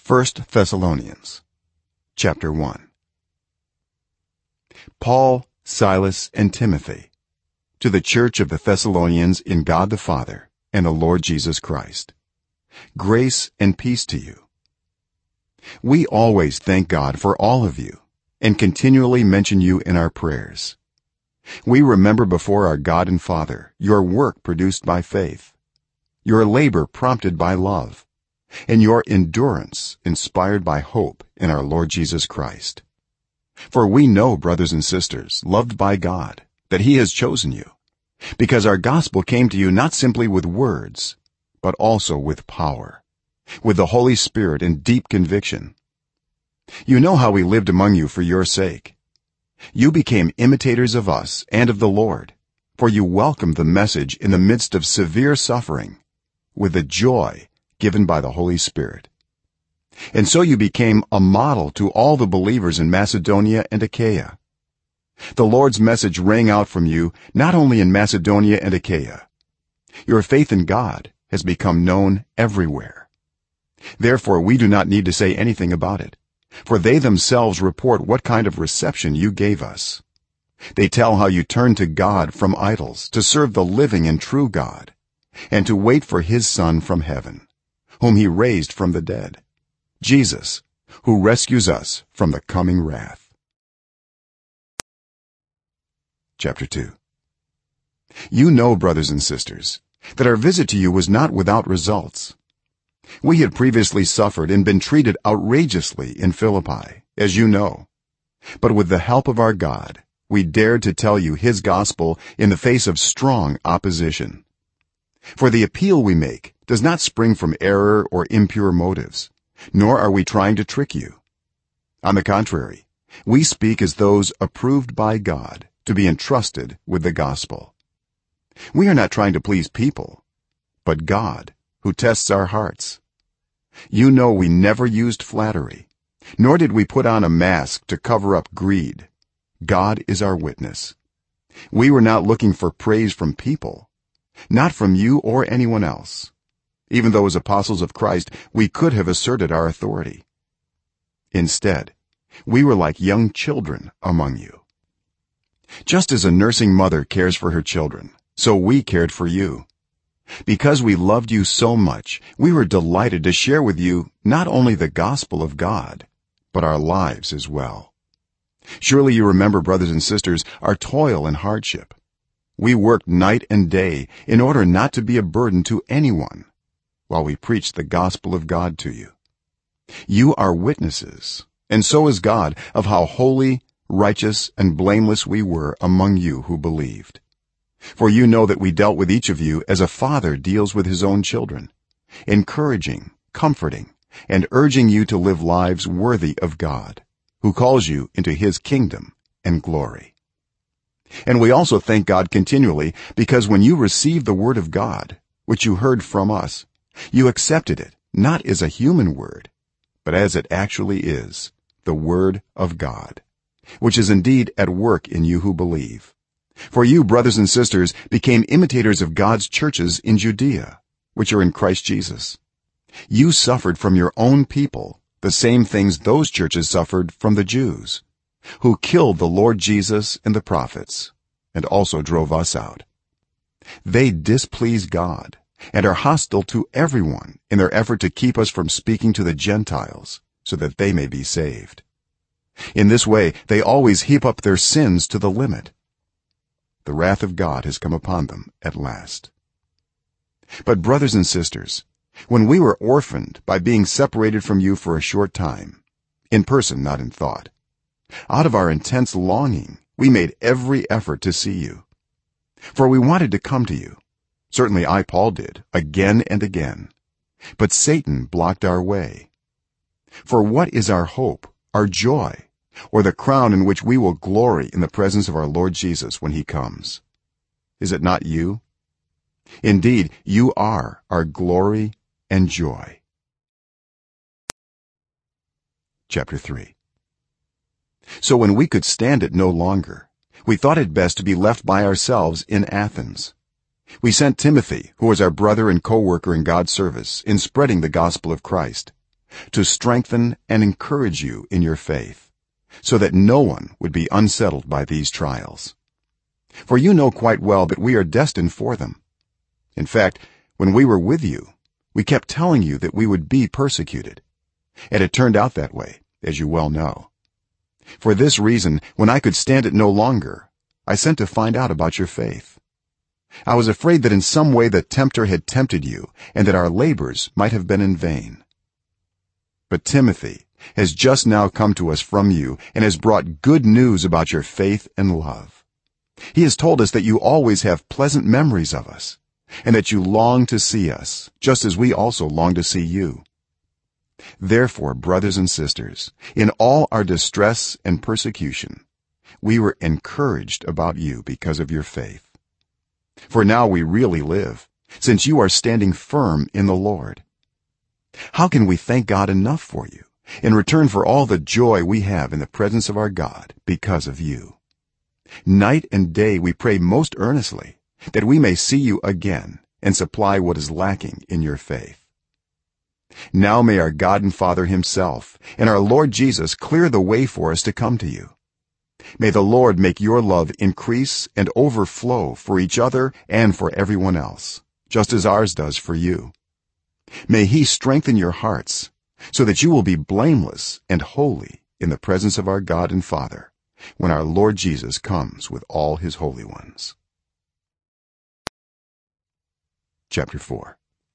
1 Thessalonians chapter 1. Paul, Silas, and Timothy, to the church of the Thessalonians in God the Father and the Lord Jesus Christ. Grace and peace to you. We always thank God for all of you and continually mention you in our prayers. We remember before our God and Father your work produced by faith, your labor prompted by love, and your endurance inspired by hope in our Lord Jesus Christ. For we know, brothers and sisters, loved by God, that he has chosen you, because our gospel came to you not simply with words, but also with power, with the Holy Spirit and deep conviction. You know how we lived among you for your sake. You became imitators of us and of the Lord, for you welcomed the message in the midst of severe suffering with the joy given by the Holy Spirit. And so you became a model to all the believers in Macedonia and Achaia. The Lord's message rang out from you not only in Macedonia and Achaia. Your faith in God has become known everywhere. Therefore we do not need to say anything about it, for they themselves report what kind of reception you gave us. They tell how you turned to God from idols to serve the living and true God, and to wait for his Son from heaven, whom he raised from the dead, Jesus, who rescues us from the coming wrath. Chapter 2. You know, brothers and sisters, that our visit to you was not without results. We had previously suffered and been treated outrageously in Philippi, as you know, but with the help of our God we dared to tell you his gospel in the face of strong opposition. For the appeal we make does not spring from error or impure motives, nor are we trying to trick you. On the contrary, we speak as those approved by God to be entrusted with the gospel. We are not trying to please people, but God, who tests our hearts. You know we never used flattery, nor did we put on a mask to cover up greed. God is our witness. We were not looking for praise from people, not from you or anyone else. Even though as apostles of Christ we could have asserted our authority. Instead, we were like young children among you. Just as a nursing mother cares for her children, so we cared for you. Because we loved you so much, we were delighted to share with you not only the gospel of God, but our lives as well. Surely you remember, brothers and sisters, our toil and hardship. We worked night and day in order not to be a burden to anyone, while we preached the gospel of God to you. You are witnesses, and so is God, of how holy, righteous, and blameless we were among you who believed. For you know that we dealt with each of you as a father deals with his own children, encouraging, comforting, and urging you to live lives worthy of God, who calls you into his kingdom and glory. And we also thank God continually, because when you received the word of God, which you heard from us, you accepted it not as a human word, but as it actually is, the word of God, which is indeed at work in you who believe. For you, brothers and sisters, became imitators of God's churches in Judea, which are in Christ Jesus. You suffered from your own people the same things those churches suffered from the Jews, who killed the Lord Jesus and the prophets, and also drove us out. They displease God and are hostile to everyone in their effort to keep us from speaking to the Gentiles so that they may be saved. In this way they always heap up their sins to the limit. The wrath of God has come upon them at last. But brothers and sisters, when we were orphaned by being separated from you for a short time, in person not in thought, out of our intense longing we made every effort to see you. For we wanted to come to you. Certainly I, Paul, did again and again, but Satan blocked our way. For what is our hope, our joy, or the crown in which we will glory in the presence of our Lord Jesus when he comes? Is it not you? Indeed, you are our glory and joy. Chapter 3. So when we could stand it no longer, we thought it best to be left by ourselves in Athens. We sent Timothy, who was our brother and co-worker in God's service in spreading the gospel of Christ, to strengthen and encourage you in your faith, so that no one would be unsettled by these trials. For you know quite well that we are destined for them. In fact, when we were with you, we kept telling you that we would be persecuted, and it turned out that way, as you well know. For this reason, when I could stand it no longer, I sent to find out about your faith. I was afraid that in some way the tempter had tempted you, and that our labors might have been in vain. But Timothy has just now come to us from you and has brought good news about your faith and love. He has told us that you always have pleasant memories of us, and that you long to see us, just as we also long to see you. Therefore, brothers and sisters, in all our distress and persecution, we were encouraged about you because of your faith. For now we really live, since you are standing firm in the Lord. How can we thank God enough for you, in return for all the joy we have in the presence of our God because of you? Night and day we pray most earnestly that we may see you again and supply what is lacking in your faith. Now may our God and Father himself and our Lord Jesus clear the way for us to come to you. May the Lord make your love increase and overflow for each other and for everyone else, just as ours does for you. May he strengthen your hearts so that you will be blameless and holy in the presence of our God and Father when our Lord Jesus comes with all his holy ones. Chapter 4.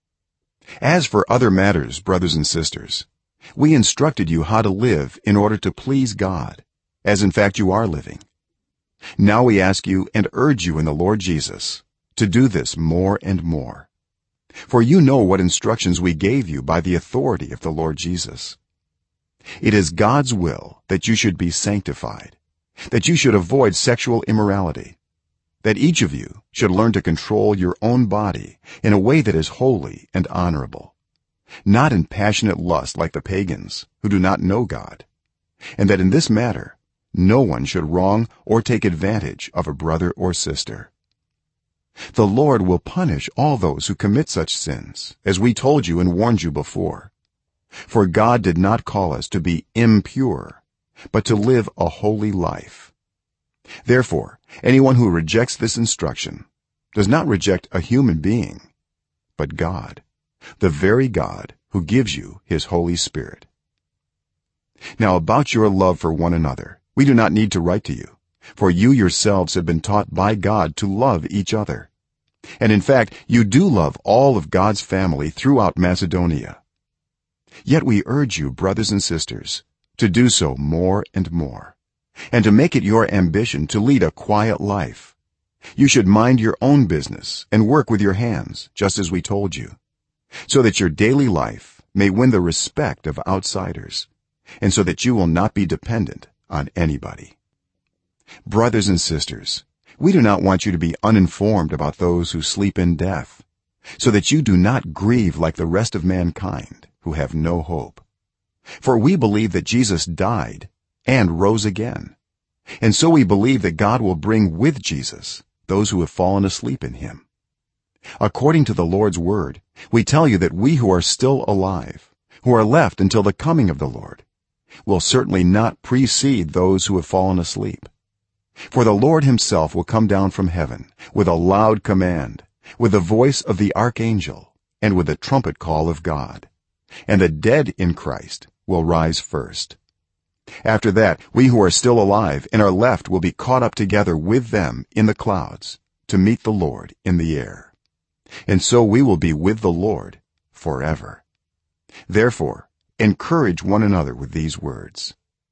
As for other matters, brothers and sisters, we instructed you how to live in order to please God, as in fact you are living. Now we ask you and urge you in the Lord Jesus to do this more and more. For you know what instructions we gave you by the authority of the Lord Jesus. It is God's will that you should be sanctified, that you should avoid sexual immorality, that each of you should learn to control your own body in a way that is holy and honorable, not in passionate lust like the pagans who do not know God, and that in this matter no one should wrong or take advantage of a brother or sister. The Lord will punish all those who commit such sins, as we told you and warned you before. For God did not call us to be impure, but to live a holy life. Therefore, anyone who rejects this instruction does not reject a human being, but God, the very God who gives you his Holy Spirit. Now about your love for one another, we do not need to write to you, for you yourselves have been taught by God to love each other. And in fact, you do love all of God's family throughout Macedonia. Yet we urge you, brothers and sisters, to do so more and more, and to make it your ambition to lead a quiet life. You should mind your own business and work with your hands, just as we told you, so that your daily life may win the respect of outsiders, and so that you will not be dependent on anybody. Brothers and sisters, we do not want you to be uninformed about those who sleep in death, so that you do not grieve like the rest of mankind who have no hope. For we believe that Jesus died and rose again, and so we believe that God will bring with Jesus those who have fallen asleep in him. According to the Lord's word, we tell you that we who are still alive, who are left until the coming of the Lord, will certainly not precede those who have fallen asleep. For the Lord himself will come down from heaven with a loud command, with the voice of the archangel, and with the trumpet call of God, and the dead in Christ will rise first. After that, we who are still alive and are left will be caught up together with them in the clouds to meet the Lord in the air, and so we will be with the Lord forever. Therefore, encourage one another with these words.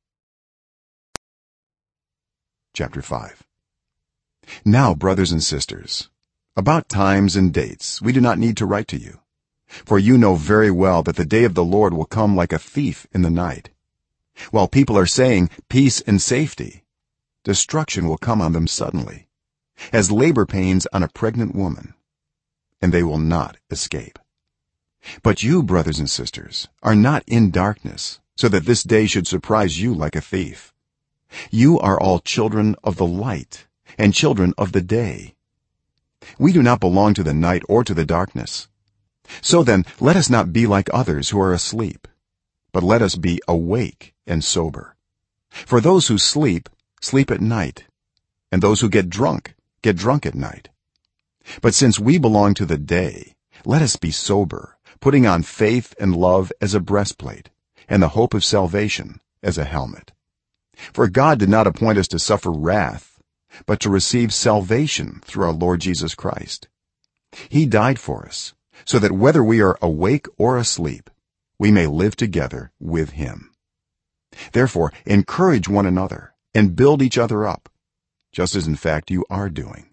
Chapter 5. Now, brothers and sisters, about times and dates we do not need to write to you, for you know very well that the day of the Lord will come like a thief in the night. While people are saying peace and safety, destruction will come on them suddenly, as labor pains on a pregnant woman, and they will not escape. But you, brothers and sisters, are not in darkness, so that this day should surprise you like a thief. You are all children of the light and children of the day. We do not belong to the night or to the darkness. So then, let us not be like others who are asleep, but let us be awake and sober. For those who sleep at night, and those who get drunk at night. But since we belong to the day, let us be sober, putting on faith and love as a breastplate, and the hope of salvation as a helmet. For God did not appoint us to suffer wrath, but to receive salvation through our Lord Jesus Christ. He died for us, so that whether we are awake or asleep, we may live together with him. Therefore, encourage one another and build each other up, just as in fact you are doing.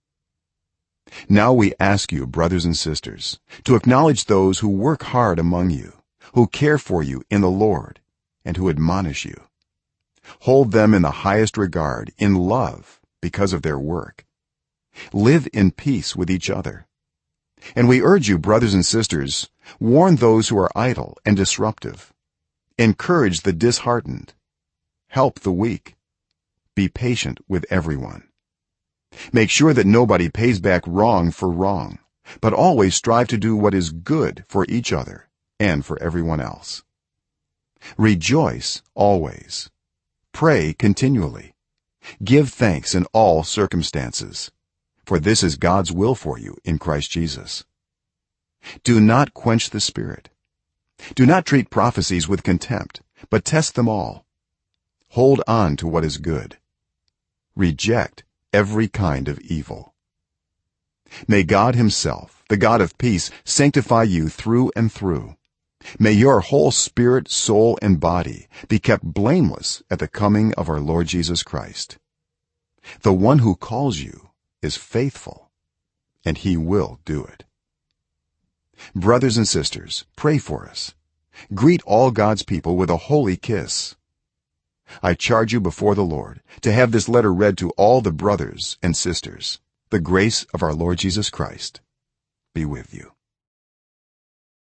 Now we ask you, brothers and sisters, to acknowledge those who work hard among you, who care for you in the Lord, and who admonish you. Hold them in the highest regard in love because of their work. Live in peace with each other. And we urge you, brothers and sisters, warn those who are idle and disruptive. Encourage the disheartened. Help the weak. Be patient with everyone. Make sure that nobody pays back wrong for wrong, but always strive to do what is good for each other and for everyone else. Rejoice always. Pray continually. Give thanks in all circumstances, for this is God's will for you in Christ Jesus. Do not quench the Spirit. Do not treat prophecies with contempt, but test them all. Hold on to what is good. Reject every kind of evil. May God himself, the God of peace, sanctify you through and through. May your whole spirit, soul, and body be kept blameless at the coming of our Lord Jesus Christ. The one who calls you is faithful, and he will do it. Brothers and sisters, pray for us. Greet all God's people with a holy kiss. I charge you before the Lord to have this letter read to all the brothers and sisters. The grace of our Lord Jesus Christ be with you.